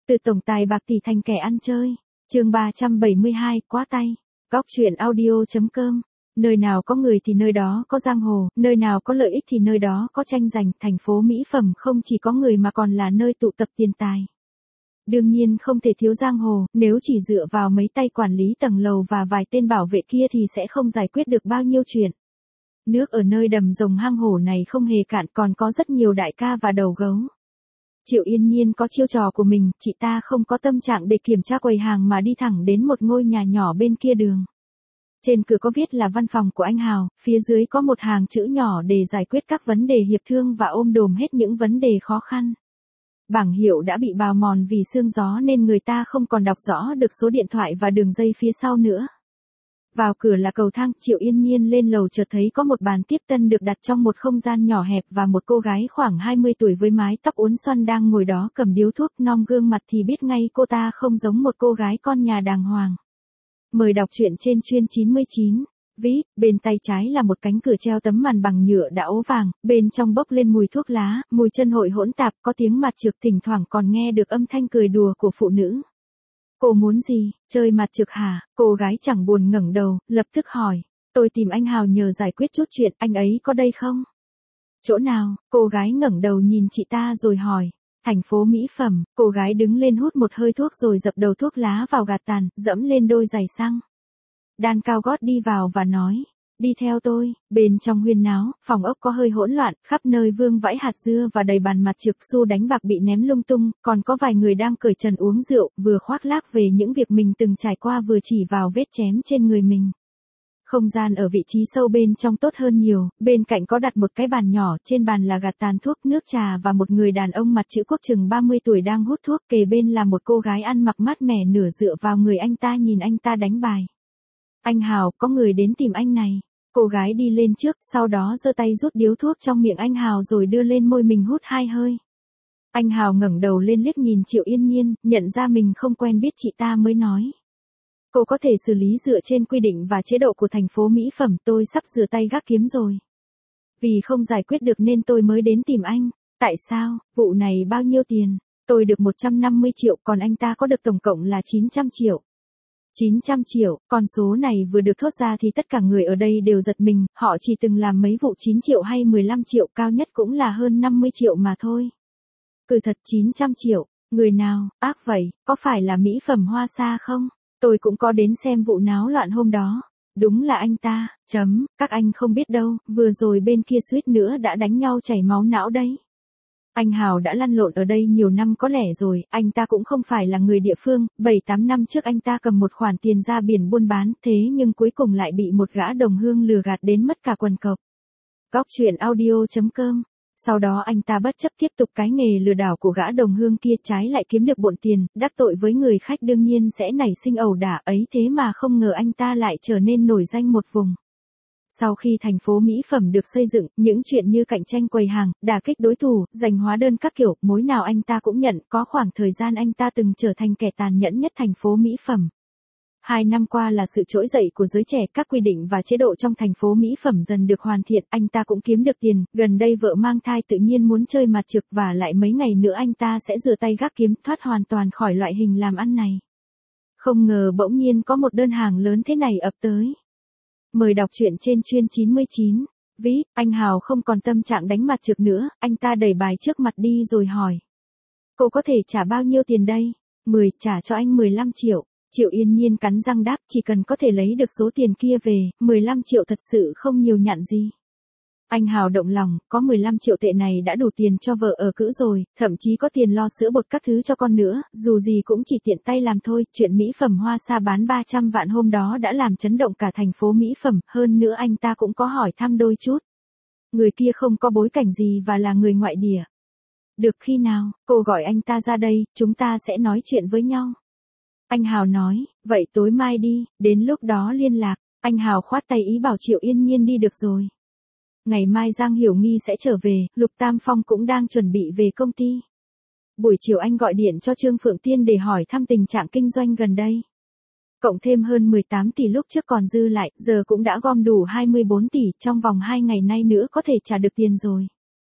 Từ tổng tài bạc tỷ thành kẻ ăn chơi. Chương 372, quá tay. Góc truyện audio.com. Nơi nào có người thì nơi đó có giang hồ, nơi nào có lợi ích thì nơi đó có tranh giành. Thành phố mỹ phẩm không chỉ có người mà còn là nơi tụ tập tiền tài. Đương nhiên không thể thiếu giang hồ, nếu chỉ dựa vào mấy tay quản lý tầng lầu và vài tên bảo vệ kia thì sẽ không giải quyết được bao nhiêu chuyện. Nước ở nơi đầm rồng hang hổ này không hề cạn, còn có rất nhiều đại ca và đầu gấu. Triệu Yên Nhiên có chiêu trò của mình, chị ta không có tâm trạng để kiểm tra quầy hàng mà đi thẳng đến một ngôi nhà nhỏ bên kia đường. Trên cửa có viết là văn phòng của anh Hào, phía dưới có một hàng chữ nhỏ để giải quyết các vấn đề hiệp thương và ôm đồm hết những vấn đề khó khăn. Bảng hiệu đã bị bào mòn vì sương gió nên người ta không còn đọc rõ được số điện thoại và đường dây phía sau nữa. Vào cửa là cầu thang, Triệu Yên Nhiên lên lầu chợt thấy có một bàn tiếp tân được đặt trong một không gian nhỏ hẹp và một cô gái khoảng 20 tuổi với mái tóc uốn xoăn đang ngồi đó cầm điếu thuốc, nom gương mặt thì biết ngay cô ta không giống một cô gái con nhà đàng hoàng. Mời đọc truyện trên chuyên 99. Ví, bên tay trái là một cánh cửa treo tấm màn bằng nhựa đã ố vàng, bên trong bốc lên mùi thuốc lá, mùi chân hội hỗn tạp, có tiếng mặt trược, thỉnh thoảng còn nghe được âm thanh cười đùa của phụ nữ. Cô muốn gì, chơi mặt trược hả? Cô gái chẳng buồn ngẩng đầu, lập tức hỏi. Tôi tìm anh Hào nhờ giải quyết chút chuyện, anh ấy có đây không? Chỗ nào? Cô gái ngẩng đầu nhìn chị ta rồi hỏi. Thành phố mỹ phẩm. Cô gái đứng lên hút một hơi thuốc rồi dập đầu thuốc lá vào gạt tàn, dẫm lên đôi giày xăng đan cao gót đi vào và nói. Đi theo tôi. Bên trong huyên náo, phòng ốc có hơi hỗn loạn, khắp nơi vương vãi hạt dưa và đầy bàn mặt trược, xu đánh bạc bị ném lung tung, còn có vài người đang cởi trần uống rượu, vừa khoác lác về những việc mình từng trải qua vừa chỉ vào vết chém trên người mình. Không gian ở vị trí sâu bên trong tốt hơn nhiều, bên cạnh có đặt một cái bàn nhỏ, trên bàn là gạt tàn thuốc, nước trà và một người đàn ông mặt chữ quốc chừng 30 tuổi đang hút thuốc, kề bên là một cô gái ăn mặc mát mẻ nửa dựa vào người anh ta nhìn anh ta đánh bài. Anh Hào, có người đến tìm anh này. Cô gái đi lên trước, sau đó giơ tay rút điếu thuốc trong miệng anh Hào rồi đưa lên môi mình hút 2 hơi. Anh Hào ngẩng đầu lên liếc nhìn Triệu Yên Nhiên, nhận ra mình không quen biết chị ta mới nói. Cô có thể xử lý dựa trên quy định và chế độ của thành phố mỹ phẩm, tôi sắp rửa tay gác kiếm rồi. Vì không giải quyết được nên tôi mới đến tìm anh. Tại sao? Vụ này bao nhiêu tiền? Tôi được 150 triệu, còn anh ta có được tổng cộng là 900 triệu. 900 triệu, con số này vừa được thốt ra thì tất cả người ở đây đều giật mình, họ chỉ từng làm mấy vụ 9 triệu hay 15 triệu, cao nhất cũng là hơn 50 triệu mà thôi. Cứ thật 900 triệu, người nào, ác vậy, có phải là mỹ phẩm Hoa Sa không? Tôi cũng có đến xem vụ náo loạn hôm đó. Đúng là anh ta, các anh không biết đâu, vừa rồi bên kia suýt nữa đã đánh nhau chảy máu não đấy. Anh Hào đã lăn lộn ở đây nhiều năm có lẽ rồi, anh ta cũng không phải là người địa phương, 7-8 năm trước anh ta cầm một khoản tiền ra biển buôn bán, thế nhưng cuối cùng lại bị một gã đồng hương lừa gạt đến mất cả quần cộc. Góc truyện audio.com. Sau đó anh ta bất chấp tiếp tục cái nghề lừa đảo của gã đồng hương kia, trái lại kiếm được bộn tiền, đắc tội với người khách đương nhiên sẽ nảy sinh ẩu đả, ấy thế mà không ngờ anh ta lại trở nên nổi danh một vùng. Sau khi thành phố mỹ phẩm được xây dựng, những chuyện như cạnh tranh quầy hàng, đả kích đối thủ, giành hóa đơn các kiểu, mối nào anh ta cũng nhận, có khoảng thời gian anh ta từng trở thành kẻ tàn nhẫn nhất thành phố mỹ phẩm. 2 năm qua là sự trỗi dậy của giới trẻ, các quy định và chế độ trong thành phố mỹ phẩm dần được hoàn thiện, anh ta cũng kiếm được tiền, gần đây vợ mang thai tự nhiên muốn chơi mặt trược và lại mấy ngày nữa anh ta sẽ rửa tay gác kiếm, thoát hoàn toàn khỏi loại hình làm ăn này. Không ngờ bỗng nhiên có một đơn hàng lớn thế này ập tới. Mời đọc truyện trên chuyên 99. Ví, anh Hào không còn tâm trạng đánh mặt trược nữa, anh ta đẩy bài trước mặt đi rồi hỏi. Cô có thể trả bao nhiêu tiền đây? 10, trả cho anh 15 triệu. Triệu Yên Nhiên cắn răng đáp, chỉ cần có thể lấy được số tiền kia về, 15 triệu thật sự không nhiều nhặn gì. Anh Hào động lòng, có 15 triệu tệ này đã đủ tiền cho vợ ở cữ rồi, thậm chí có tiền lo sữa bột các thứ cho con nữa, dù gì cũng chỉ tiện tay làm thôi. Chuyện mỹ phẩm Hoa Sa bán 300 vạn hôm đó đã làm chấn động cả thành phố mỹ phẩm, hơn nữa anh ta cũng có hỏi thăm đôi chút. Người kia không có bối cảnh gì và là người ngoại địa. Được, khi nào, cô gọi anh ta ra đây, chúng ta sẽ nói chuyện với nhau. Anh Hào nói, vậy tối mai đi, đến lúc đó liên lạc. Anh Hào khoát tay ý bảo Triệu Yên Nhiên đi được rồi. Ngày mai Giang Hiểu Nghi sẽ trở về, Lục Tam Phong cũng đang chuẩn bị về công ty. Buổi chiều anh gọi điện cho Trương Phượng Tiên để hỏi thăm tình trạng kinh doanh gần đây. Cộng thêm hơn 18 tỷ lúc trước còn dư lại, giờ cũng đã gom đủ 24 tỷ, trong vòng 2 ngày nay nữa có thể trả được tiền rồi.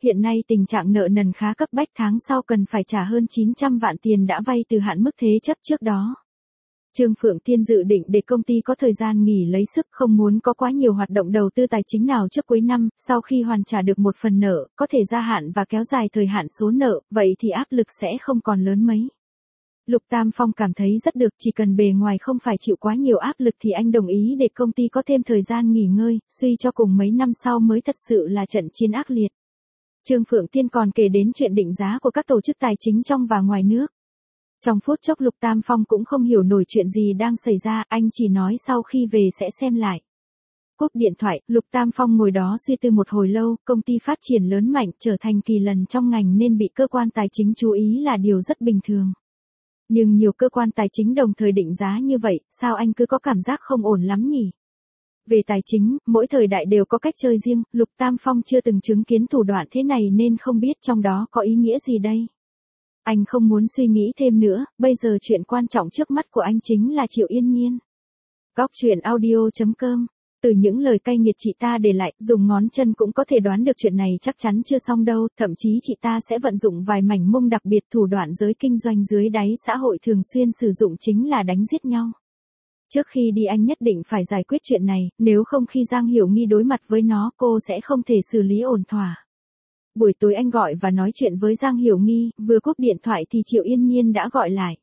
Hiện nay tình trạng nợ nần khá cấp bách, tháng sau cần phải trả hơn 900 vạn tiền đã vay từ hạn mức thế chấp trước đó. Trương Phượng Thiên dự định để công ty có thời gian nghỉ lấy sức, không muốn có quá nhiều hoạt động đầu tư tài chính nào trước cuối năm, sau khi hoàn trả được một phần nợ, có thể gia hạn và kéo dài thời hạn số nợ, vậy thì áp lực sẽ không còn lớn mấy. Lục Tam Phong cảm thấy rất được, chỉ cần bề ngoài không phải chịu quá nhiều áp lực thì anh đồng ý để công ty có thêm thời gian nghỉ ngơi, suy cho cùng mấy năm sau mới thật sự là trận chiến ác liệt. Trương Phượng Thiên còn kể đến chuyện định giá của các tổ chức tài chính trong và ngoài nước. Trong phút chốc Lục Tam Phong cũng không hiểu nổi chuyện gì đang xảy ra, anh chỉ nói sau khi về sẽ xem lại. Cúp điện thoại, Lục Tam Phong ngồi đó suy tư một hồi lâu, công ty phát triển lớn mạnh trở thành kỳ lân trong ngành nên bị cơ quan tài chính chú ý là điều rất bình thường. Nhưng nhiều cơ quan tài chính đồng thời định giá như vậy, sao anh cứ có cảm giác không ổn lắm nhỉ? Về tài chính, mỗi thời đại đều có cách chơi riêng, Lục Tam Phong chưa từng chứng kiến thủ đoạn thế này nên không biết trong đó có ý nghĩa gì đây. Anh không muốn suy nghĩ thêm nữa, bây giờ chuyện quan trọng trước mắt của anh chính là Triệu Yên Nhiên. Góc truyện audio.com. Từ những lời cay nghiệt chị ta để lại, dùng ngón chân cũng có thể đoán được chuyện này chắc chắn chưa xong đâu, thậm chí chị ta sẽ vận dụng vài mảnh mông đặc biệt, thủ đoạn giới kinh doanh dưới đáy xã hội thường xuyên sử dụng chính là đánh giết nhau. Trước khi đi anh nhất định phải giải quyết chuyện này, nếu không khi Giang Hiểu Nghi đối mặt với nó cô sẽ không thể xử lý ổn thỏa. Buổi tối anh gọi và nói chuyện với Giang Hiểu Nghi, vừa cúp điện thoại thì Triệu Yên Nhiên đã gọi lại.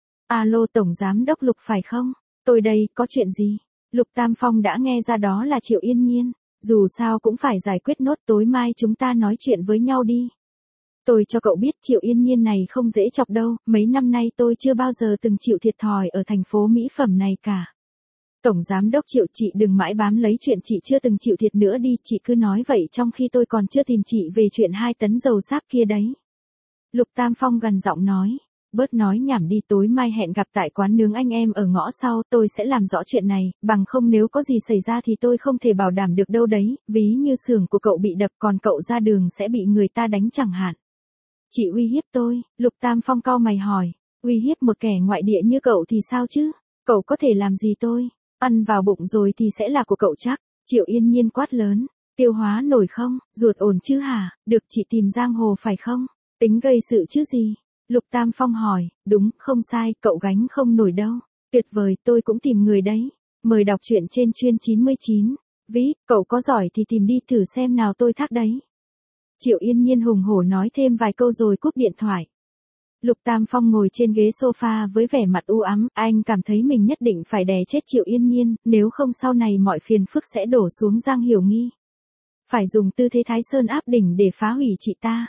Alo Tổng Giám Đốc Lục phải không? Tôi đây, có chuyện gì? Lục Tam Phong đã nghe ra đó là Triệu Yên Nhiên. Dù sao cũng phải giải quyết nốt, tối mai chúng ta nói chuyện với nhau đi. Tôi cho cậu biết Triệu Yên Nhiên này không dễ chọc đâu, mấy năm nay tôi chưa bao giờ từng chịu thiệt thòi ở thành phố mỹ phẩm này cả. Tổng Giám Đốc Triệu, chị đừng mãi bám lấy chuyện chị chưa từng chịu thiệt nữa đi, chị cứ nói vậy trong khi tôi còn chưa tìm chị về chuyện 2 tấn dầu sáp kia đấy. Lục Tam Phong gần giọng nói, bớt nói nhảm đi, tối mai hẹn gặp tại quán nướng anh em ở ngõ sau, tôi sẽ làm rõ chuyện này, bằng không nếu có gì xảy ra thì tôi không thể bảo đảm được đâu đấy, ví như xưởng của cậu bị đập còn cậu ra đường sẽ bị người ta đánh chẳng hạn. Chị uy hiếp tôi, Lục Tam Phong cau mày hỏi, uy hiếp một kẻ ngoại địa như cậu thì sao chứ, cậu có thể làm gì tôi? Ăn vào bụng rồi thì sẽ là của cậu chắc. Triệu Yên Nhiên quát lớn, tiêu hóa nổi không, ruột ổn chứ hả, được chị tìm giang hồ phải không, tính gây sự chứ gì. Lục Tam Phong hỏi, đúng, không sai, cậu gánh không nổi đâu. Tuyệt vời, tôi cũng tìm người đấy. Mời đọc truyện trên chuyên 99. Ví, cậu có giỏi thì tìm đi thử xem nào tôi thác đấy. Triệu Yên Nhiên hùng hổ nói thêm vài câu rồi cúp điện thoại. Lục Tam Phong ngồi trên ghế sofa với vẻ mặt u ám, anh cảm thấy mình nhất định phải đè chết Triệu Yên Nhiên, nếu không sau này mọi phiền phức sẽ đổ xuống Giang Hiểu Nghi. Phải dùng tư thế Thái Sơn áp đỉnh để phá hủy chị ta.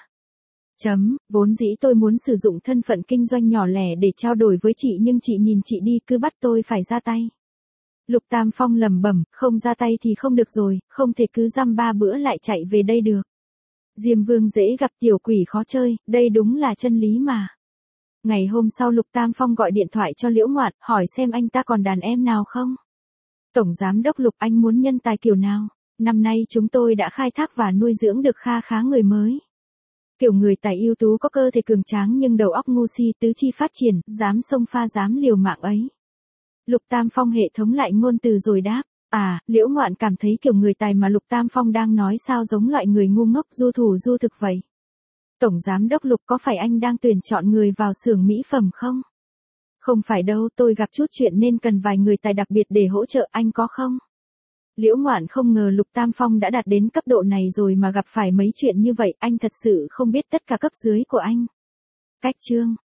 Vốn dĩ tôi muốn sử dụng thân phận kinh doanh nhỏ lẻ để trao đổi với chị nhưng chị nhìn chị đi cứ bắt tôi phải ra tay. Lục Tam Phong lẩm bẩm, không ra tay thì không được rồi, không thể cứ dăm ba bữa lại chạy về đây được. Diêm Vương dễ gặp tiểu quỷ khó chơi, đây đúng là chân lý mà. Ngày hôm sau Lục Tam Phong gọi điện thoại cho Liễu Ngoạn, hỏi xem anh ta còn đàn em nào không. Tổng Giám Đốc Lục, anh muốn nhân tài kiểu nào? Năm nay chúng tôi đã khai thác và nuôi dưỡng được kha khá người mới. Kiểu người tài ưu tú có cơ thể cường tráng nhưng đầu óc ngu si, tứ chi phát triển, dám xông pha dám liều mạng ấy. Lục Tam Phong hệ thống lại ngôn từ rồi đáp. Liễu Ngoạn cảm thấy kiểu người tài mà Lục Tam Phong đang nói sao giống loại người ngu ngốc du thủ du thực vậy. Tổng Giám Đốc Lục, có phải anh đang tuyển chọn người vào xưởng mỹ phẩm không? Không phải đâu, tôi gặp chút chuyện nên cần vài người tài đặc biệt để hỗ trợ, anh có không? Liễu Ngoạn không ngờ Lục Tam Phong đã đạt đến cấp độ này rồi mà gặp phải mấy chuyện như vậy, anh thật sự không biết tất cả cấp dưới của anh. Cách chương